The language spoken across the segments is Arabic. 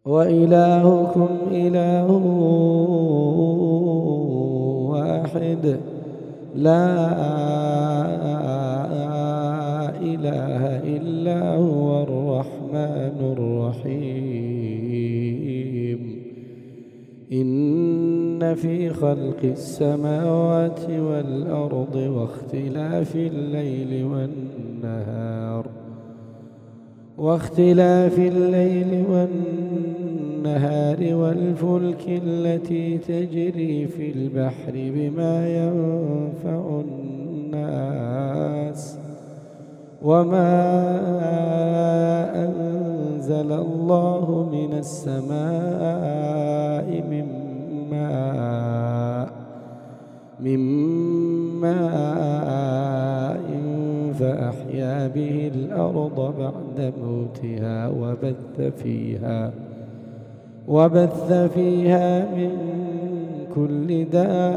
وإلهكم إله واحد لا إله إلا هو الرحمن الرحيم. إن في خلق السماوات والأرض واختلاف الليل والنهار والفلك التي تجري في البحر بما ينفع الناس وما أنزل الله من السماء من ماء فأحيا به الأرض بعد موتها وبث فيها من كل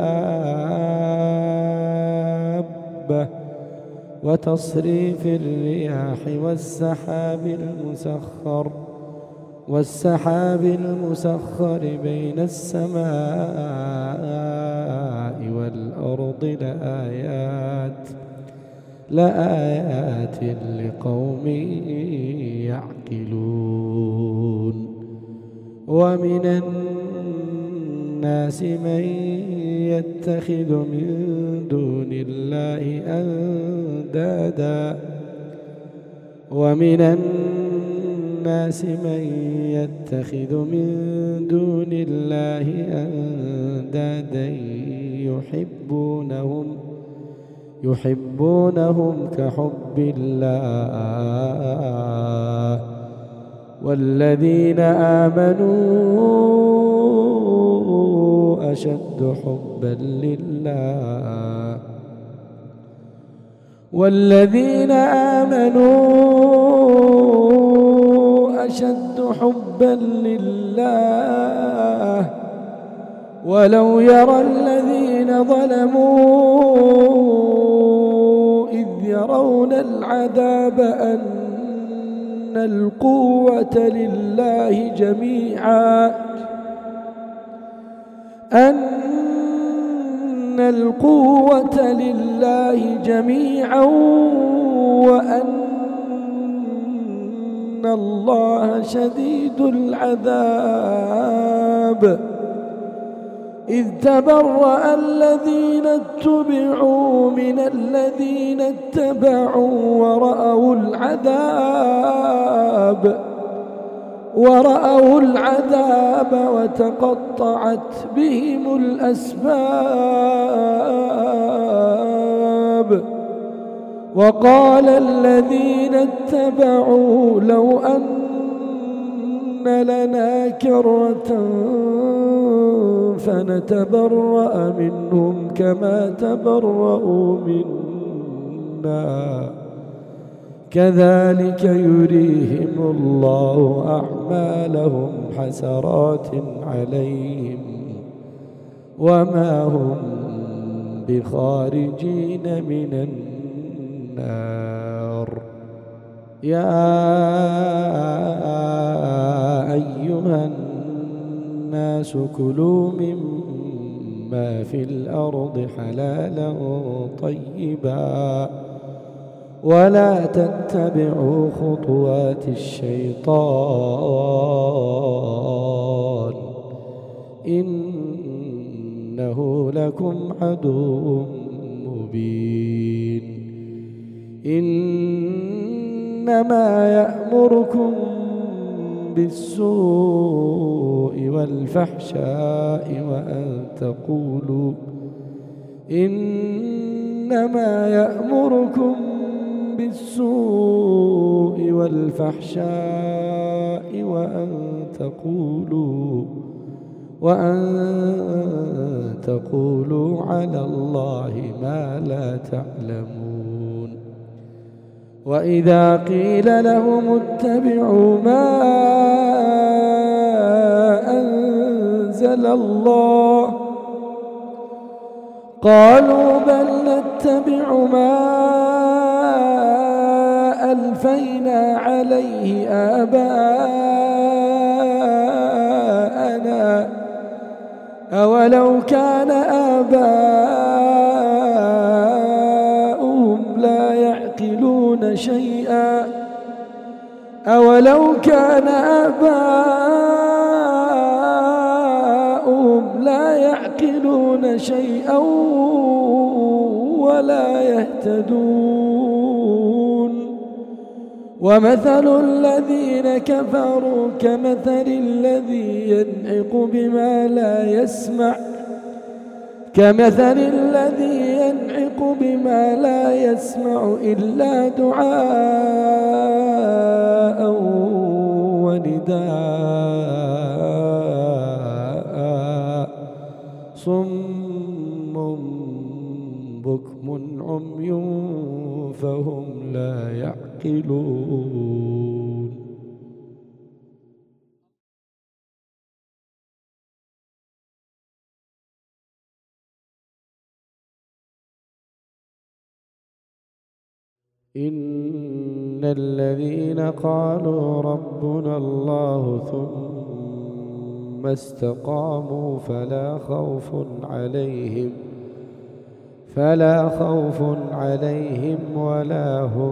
دابة وتصريف الرياح والسحاب المسخر بين السماء والأرض لآيات لقوم يعقلون. ومن الناس من يتخذ من دون الله أندادا يحبونهم كحب الله والذين آمنوا أشد حبا لله ولو يرى الذين ظلموا إذ يرون العذاب أن القوة لله جميعا وأن الله شديد العذاب. إذ تبرأ الذين اتبعوا من الذين اتبعوا ورأوا العذاب وتقطعت بهم الأسباب. وقال الذين اتبعوا لو أن لنا كرة فنتبرأ منهم كما تبرأوا منا كذلك يريهم الله أعمالهم حسرات عليهم وما هم بخارجين من النار. يا أيها الناس كلوا مما في الأرض حلالا طيبا ولا تتبعوا خطوات الشيطان إنه لكم عدو مبين. إنما يأمركم بالسوء والفحشاء وأن تقولوا على الله ما لا تعلمون. وإذا قيل لهم اتبعوا ما أنزل الله قالوا بل نتبع ما ألفينا عليه آباءنا أولو كان آباؤهم لا يعقلون شيئا أولو كان آباؤهم لا يعقلون شيئا ولا يهتدون ومثل الذين كفروا كمثل الذي ينعق بما لا يسمع إلا دعاء ونداء صم بكم عمي فهم لا يعقلون. إن الذين قالوا ربنا الله ثم استقاموا فلا خوف عليهم ولا هم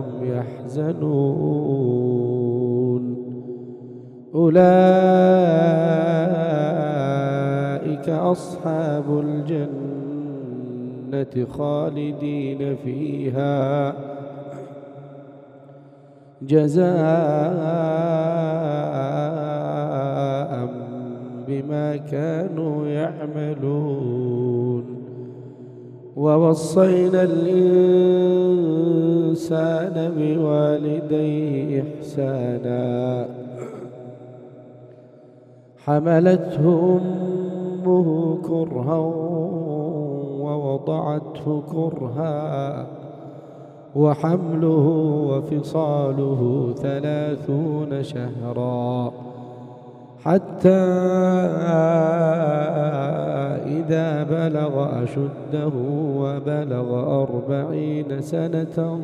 يحزنون أولئك أصحاب الجنة خالدين فيها جزاء بما كانوا يعملون. ووصينا الإنسان بوالديه إحسانا حملته أمه كرها ووضعته كرها وحمله وفصاله 30 شهرا حتى إذا بلغ أشده وبلغ 40 سنة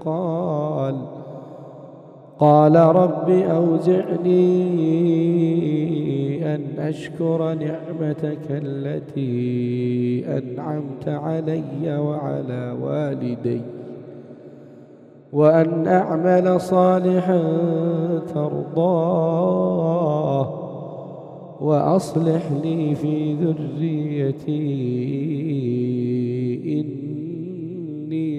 قال رب أوزعني أن أشكر نعمتك التي أنعمت علي وعلى والدي وأن أعمل صالحا ترضاه وأصلح لي في ذريتي إني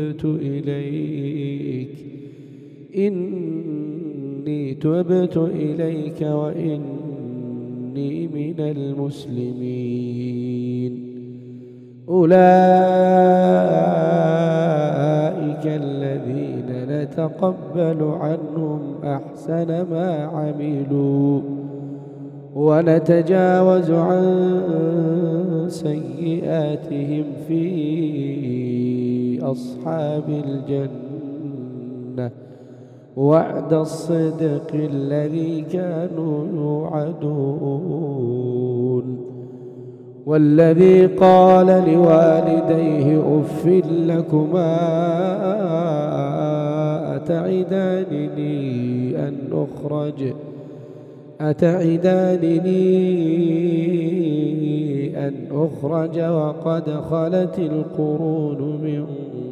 تبت إليك وإني من المسلمين. أولئك الذين نتقبل عنهم أحسن ما عملوا ونتجاوز عن سيئاتهم في أصحاب الجنة وعد الصدق الذي كانوا يوعدون. والذي قال لوالديه أف لكما أتعدانني أن أخرج وقد خلت القرون من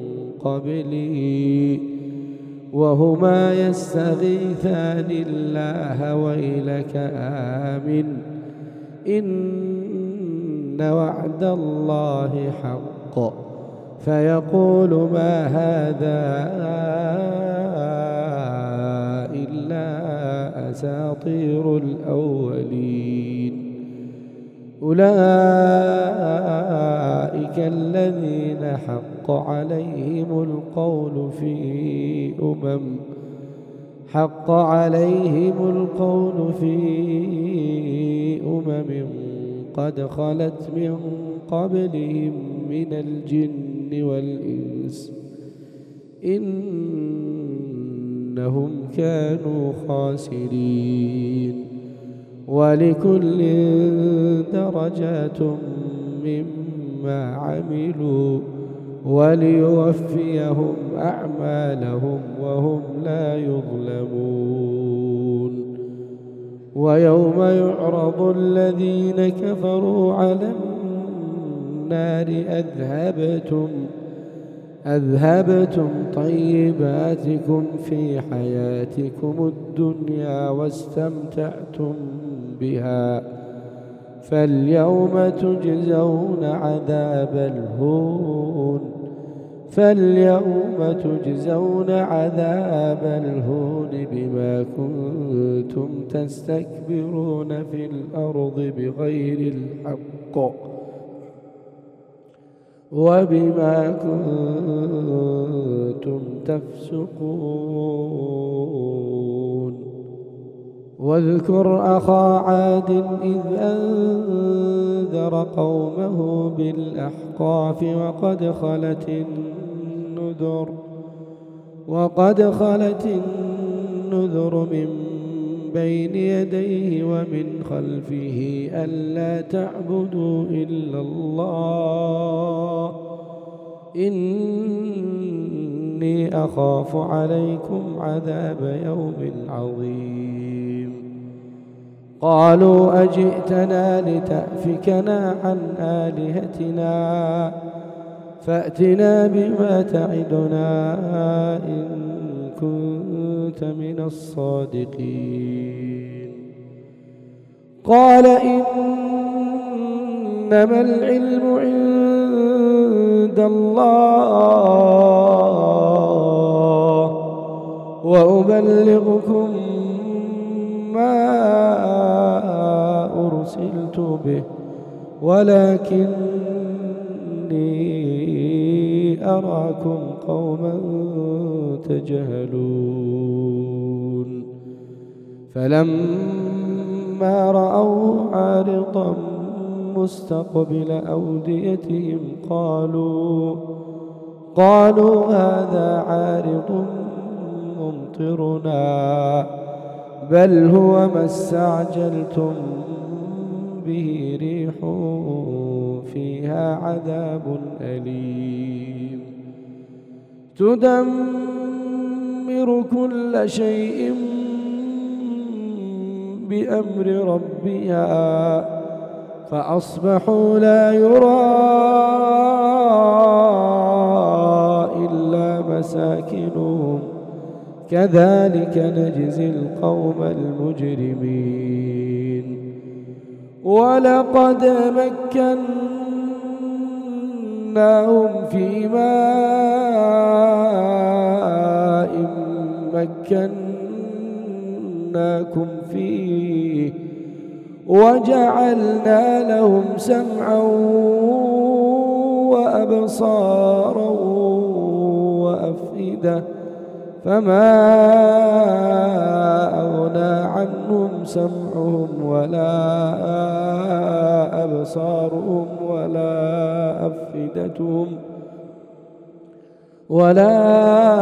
قبلي وهما يستغيثان الله ويلك آمن إن وعد الله حق فيقول ما هذا إلا أساطير الأولين. أولئك الذين حق عليهم القول في أمم قد خلت من قبلهم من الجن والإنس إنهم كانوا خاسرين. ولكل درجات مما عملوا وليوفيهم أعمالهم وهم لا يظلمون. ويوم يعرض الذين كفروا على النار أذهبتم طيباتكم في حياتكم الدنيا واستمتعتم بها فاليوم تجزون عذاب الهون بما كنتم تستكبرون في الأرض بغير الحق وبما كنتم تفسقون. واذكر أخا عاد إذ أنذر قومه بالأحقاف وقد خلت النذر من بين يديه ومن خلفه ألا تعبدوا إلا الله إني أخاف عليكم عذاب يوم عظيم. قالوا أجئتنا لتأفكنا عن آلهتنا فأتنا بما تعدنا إن كنت من الصادقين. قال إنما العلم عند الله وأبلغكم ما أرسلت به ولكني أراكم قوما تجهلون. فلما رأوه عارضا مستقبل أوديتهم قالوا هذا عارض ممطرنا بل هو ما استعجلتم به ريح فيها عذاب أليم تدمر كل شيء بأمر ربها فأصبحوا لا يرى إلا مساكنهم كذلك نجزي القوم المجرمين. ولقد مكناهم في ماء مكناكم فيه وجعلنا لهم سمعا وأبصارا وأفئدة فما أغنى عنهم سمعهم ولا أبصارهم ولا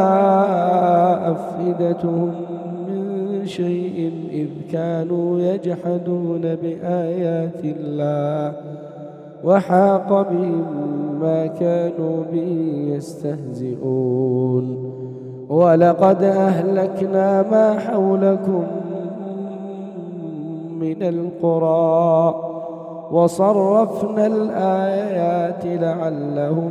أفئدتهم من شيء إذ كانوا يجحدون بآيات الله وحاق بهم ما كانوا به يستهزئون. ولقد أهلكنا ما حولكم من القرى وصرفنا الآيات لعلهم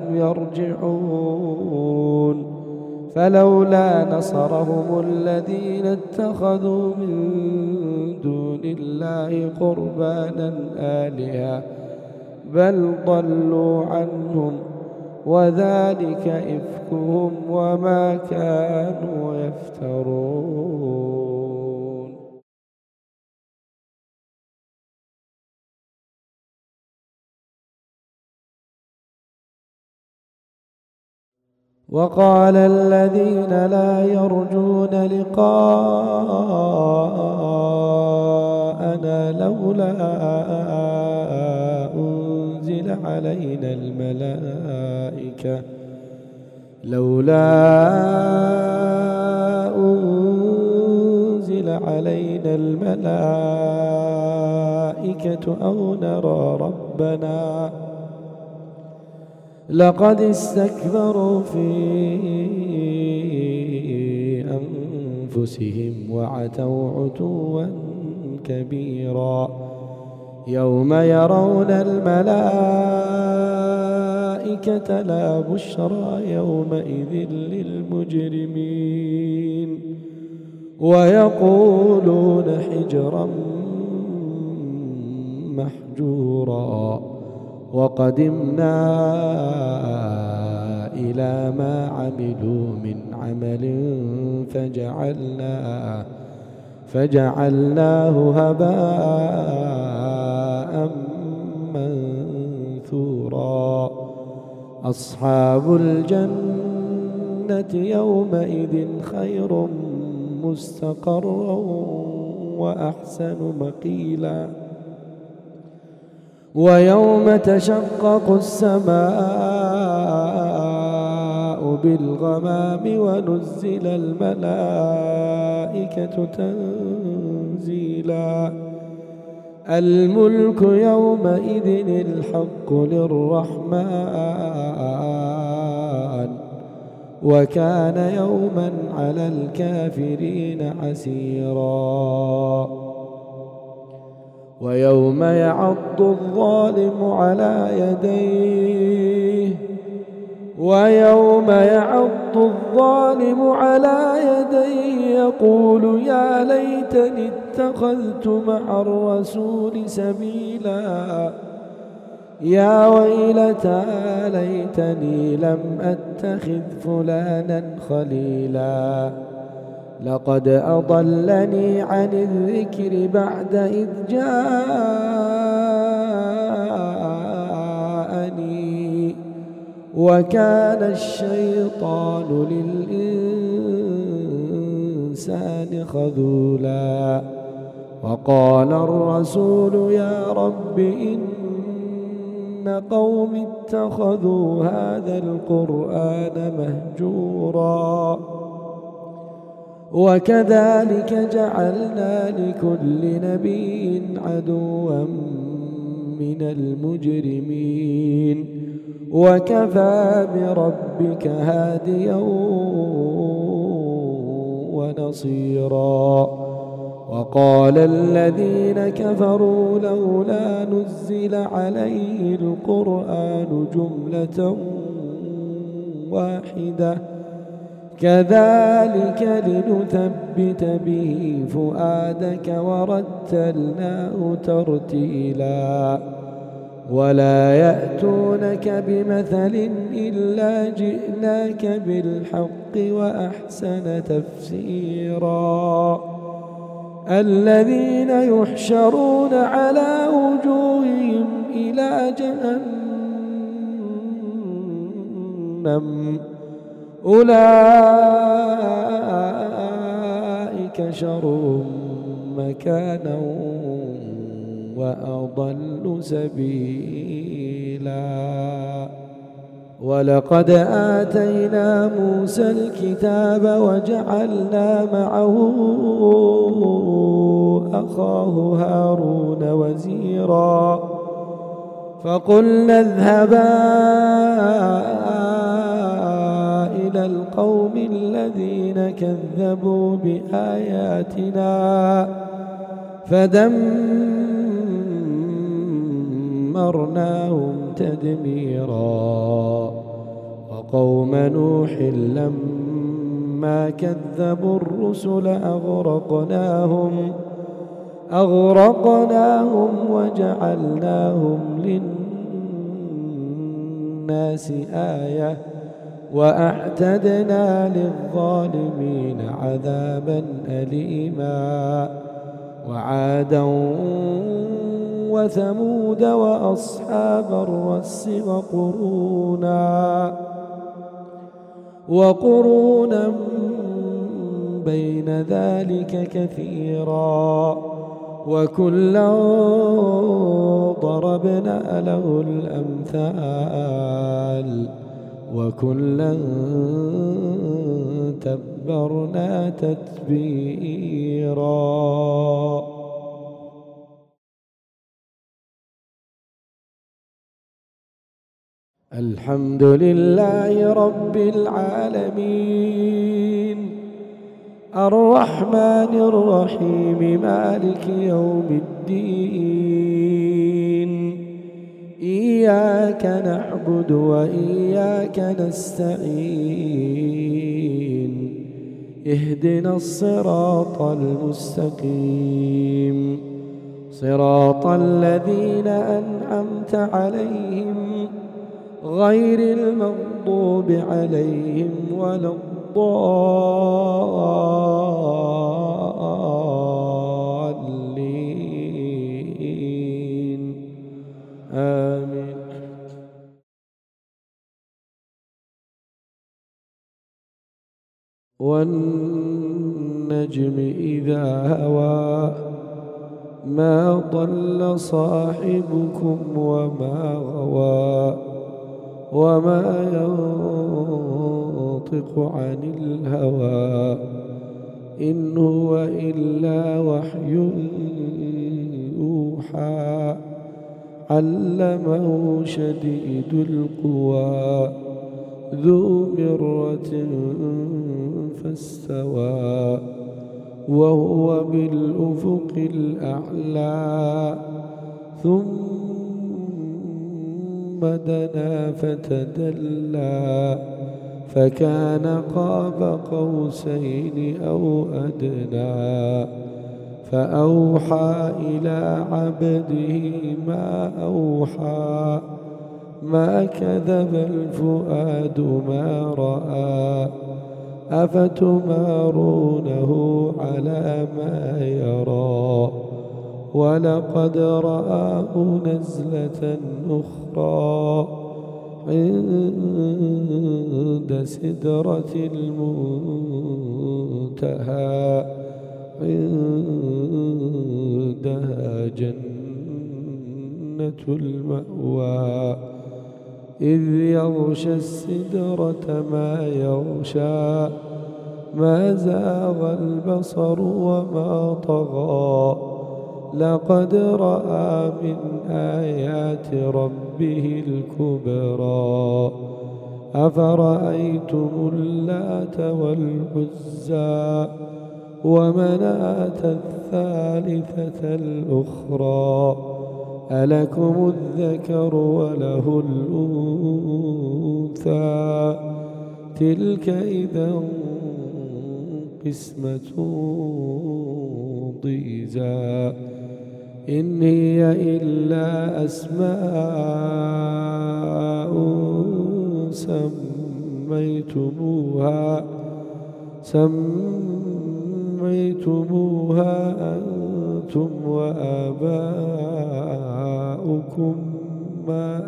يرجعون. فلولا نصرهم الذين اتخذوا من دون الله قربانا آلهة بل ضلوا عنهم وذلك إفكهم وما كانوا يفترون. وقال الذين لا يرجون لقاءنا لولا أنزل علينا الملائكة أو نرى ربنا لقد استكبروا في أنفسهم وعتوا عتوا كبيرا يوم يرون الملائكة لا بشرى يومئذ للمجرمين ويقولون حجرا محجورا وقدمنا إلى ما عملوا من عمل فجعلناه هباء منثورا أصحاب الجنة يومئذ خير مستقرا وأحسن مقيلا ويوم تشقق السماء بالغمام ونزل الملائكة تنزيلا الملك يومئذ الحق للرحمن وكان يوما على الكافرين عسيرا ويوم يعض الظالم على يديه يقول يا ليتني اتخذت مع الرسول سبيلا يا ويلتى ليتني لم أتخذ فلانا خليلا لقد أضلني عن الذكر بعد إذ جاءني وكان الشيطان للإنسان خذولا وقال الرسول يا رب إن قوم اتخذوا هذا القرآن مهجورا وكذلك جعلنا لكل نبي عدوا من المجرمين وكفى بربك هاديا ونصيرا وقال الذين كفروا لولا نزل عليه القرآن جملة واحدة كذلك لنثبت به فؤادك ورتلناه ترتيلا ولا يأتونك بمثل إلا جئناك بالحق وأحسن تفسيرا الذين يحشرون على وجوههم إلى جهنم أولئك شر مكانا وأضل سبيلا ولقد آتينا موسى الكتاب وجعلنا معه أخاه هارون وزيرا فقلنا اذهبا إلى القوم الذين كذبوا بآياتنا فدمرناهم تدميرا وقوم نوح لما كذبوا الرسل أغرقناهم وجعلناهم للناس آية وأعتدنا للظالمين عذابا أليما وعادا وثمود وأصحاب الرس وقرونا بين ذلك كثيرا وكلا ضربنا له الأمثال وكلا تبرنا تتبيرا الحمد لله رب العالمين الرحمن الرحيم مالك يوم الدين إياك نعبد وإياك نستعين اهدنا الصراط المستقيم صراط الذين أنعمت عليهم غير المغضوب عليهم ولا الضالين آمين. والنجم إذا هوى ما ضل صاحبكم وما غوى وما ينطق عن الهوى إن هو إلا وحي يوحى علمه شديد القوى ذو مرة فاستوى وهو بالأفق الأعلى ثم دنا فتدلى فكان قاب قوسين أو أدنى فأوحى إلى عبده ما أوحى ما كذب الفؤاد ما رأى أفتمارونه على ما يرى ولقد رآه نزلة أخرى عند سدرة المنتهى عندها جنة المأوى إذ يغشى السدرة ما يغشى ما زاغ البصر وما طغى لقد رأى من آيات ربه الكبرى أفرأيتم اللات والعزى ومناة الثالثة الأخرى ألكم الذكر وله الأنثى تلك إذا قسمة ضيزى إن هي إلا أسماء سميتموها أنتم وآباؤكم ما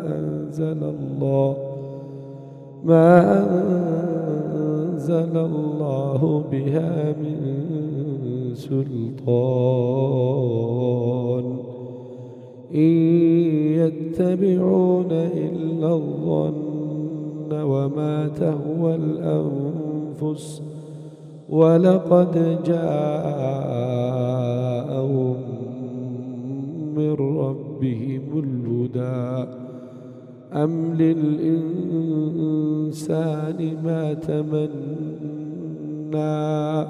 أنزل الله بها من سلطان إن يتبعون إلا الظن وما تهوى الأنفس ولقد جاءهم من ربهم الهدى أم للإنسان ما تمنى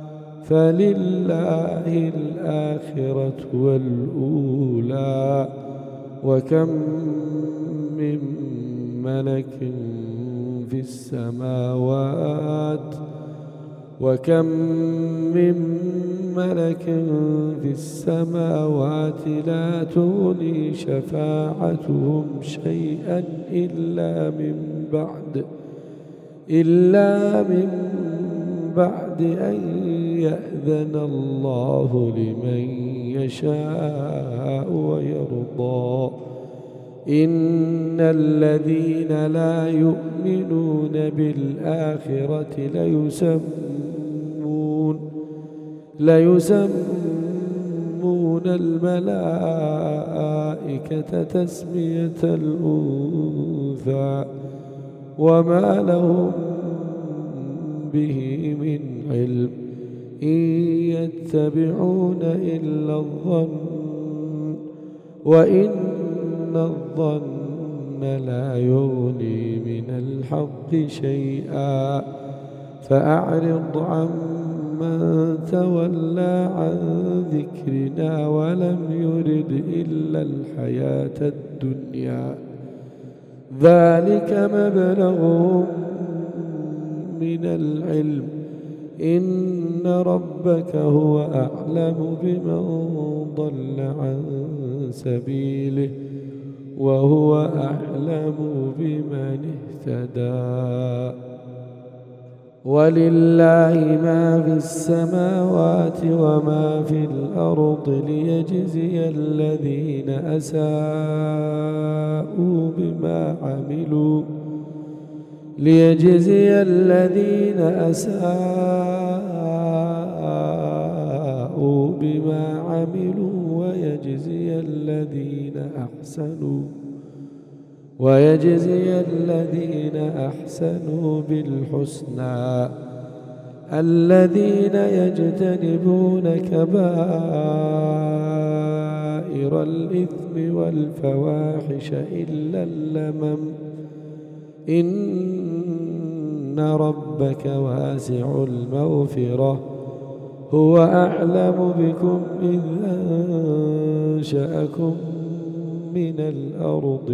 فلله الآخرة والأولى وكم من ملك في السماوات لا تغني شفاعتهم شيئا إلا من بعد أن يأذن الله لمن يشاء ويرضى إن الذين لا يؤمنون بالآخرة ليسمون الملائكة تسمية الأنثى وما لهم به من علم إن يتبعون إلا الظن وإن الظن لا يغني من الحق شيئا فأعرض عمن من تولى عن ذكرنا ولم يرد إلا الحياة الدنيا ذلك مبلغهم من العلم إن ربك هو أعلم بمن ضل عن سبيله وهو أعلم بمن اهتدى ولله ما في السماوات وما في الأرض ليجزي الذين أساءوا بما عملوا ويجزي الذين أحسنوا بالحسنى الذين يجتنبون كبائر الإثم والفواحش إلا اللمم إن ربك واسع المغفرة هو أعلم بكم إذ أنشأكم من الأرض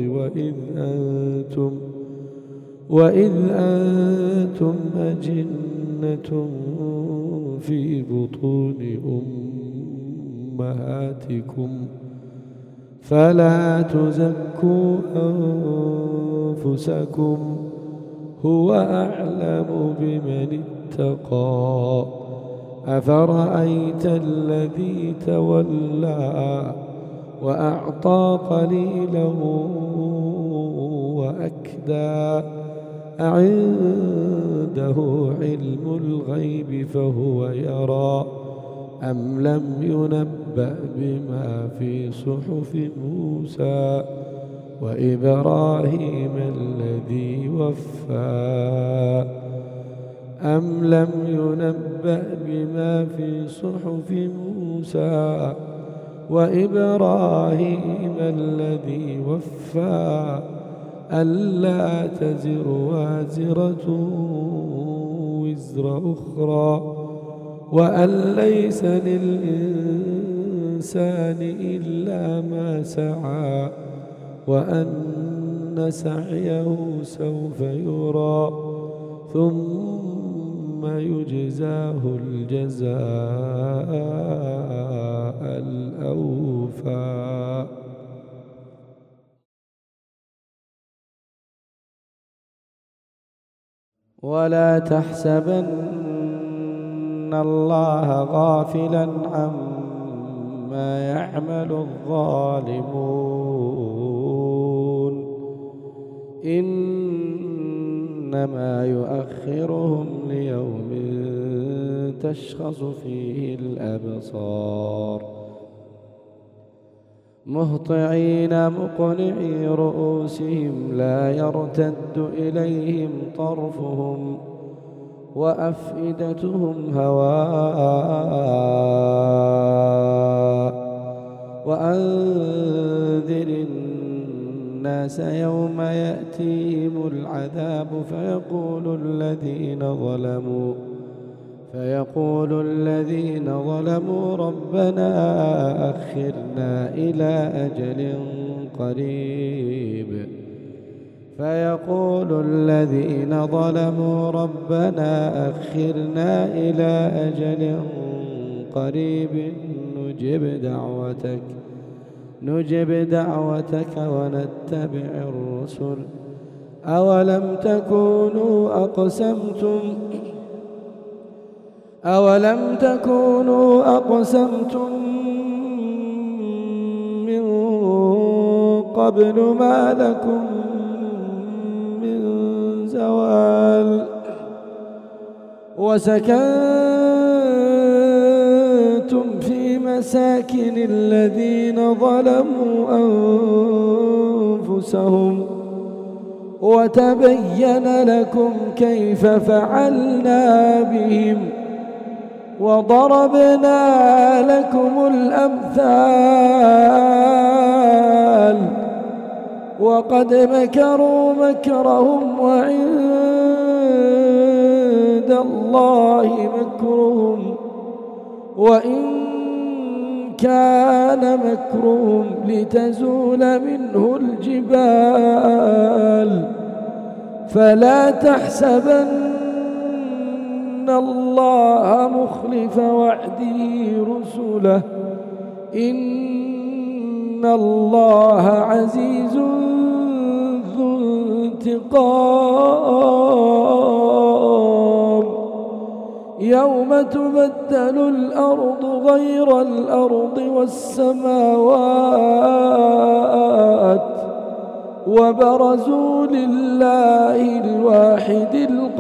وإذ أنتم أجنة في بطون أمهاتكم فلا تزكوا أنفسكم هو أعلم بمن اتقى أفرأيت الذي تولى وأعطى قليلا وأكدى أعنده علم الغيب فهو يرى أم لم ينبأ بما في صحف موسى وإبراهيم الذي وفى أم لم ينبأ بما في صحف موسى وإبراهيم الذي وفى ألا تزر وازرة وزر أخرى وأن ليس للإنسان إلا ما سعى وأن سعيه سوف يرى ثم يجزاه الجزاء الأوفى. ولا تحسبن الله غافلا عما يعمل الظالمون إنما يؤخرهم ليوم تشخص فيه الأبصار مهطعين مقنعي رؤوسهم لا يرتد إليهم طرفهم وأفئدتهم هواء وأنذر الناس يوم يأتيهم العذاب فيقول الذين ظلموا ربنا أخرنا إلى أجل قريب نجب دعوتك ونتبع الرسل أولم تكونوا أقسمتم من قبل ما لكم من زوال وسكنتم في مساكن الذين ظلموا أنفسهم وتبين لكم كيف فعلنا بهم وضربنا لكم الأمثال وقد مكروا مكرهم وعند الله مكرهم وإن كان مكرهم لتزول منه الجبال فلا تحسبن الله مخلف وعده رسله إن الله عزيز ذو انتقام يوم تبدل الأرض غير الأرض والسماوات وبرزوا لله الواحد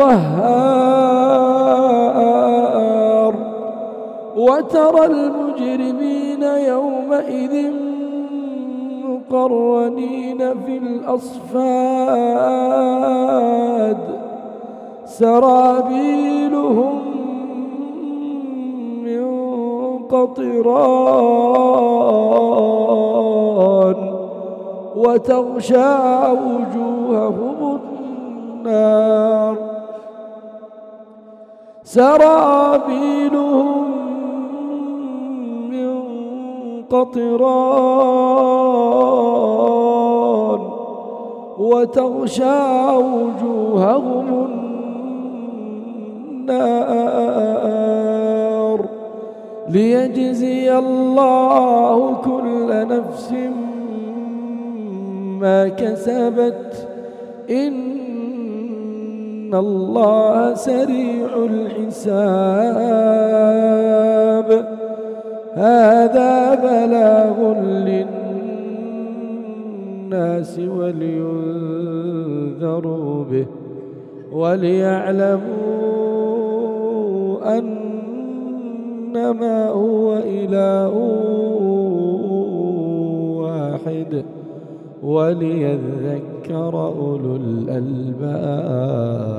القهار وترى المجرمين يومئذ مقرنين في الأصفاد سرابيلهم من قطران وتغشى وجوههم النار سرابيلهم من قطران وتغشى وجوههم النار ليجزي الله كل نفس ما كسبت إن الله سريع الحساب هذا بلاغ للناس ولينذروا به وليعلموا أنما هو إله واحد وليذكر أولو الألباب.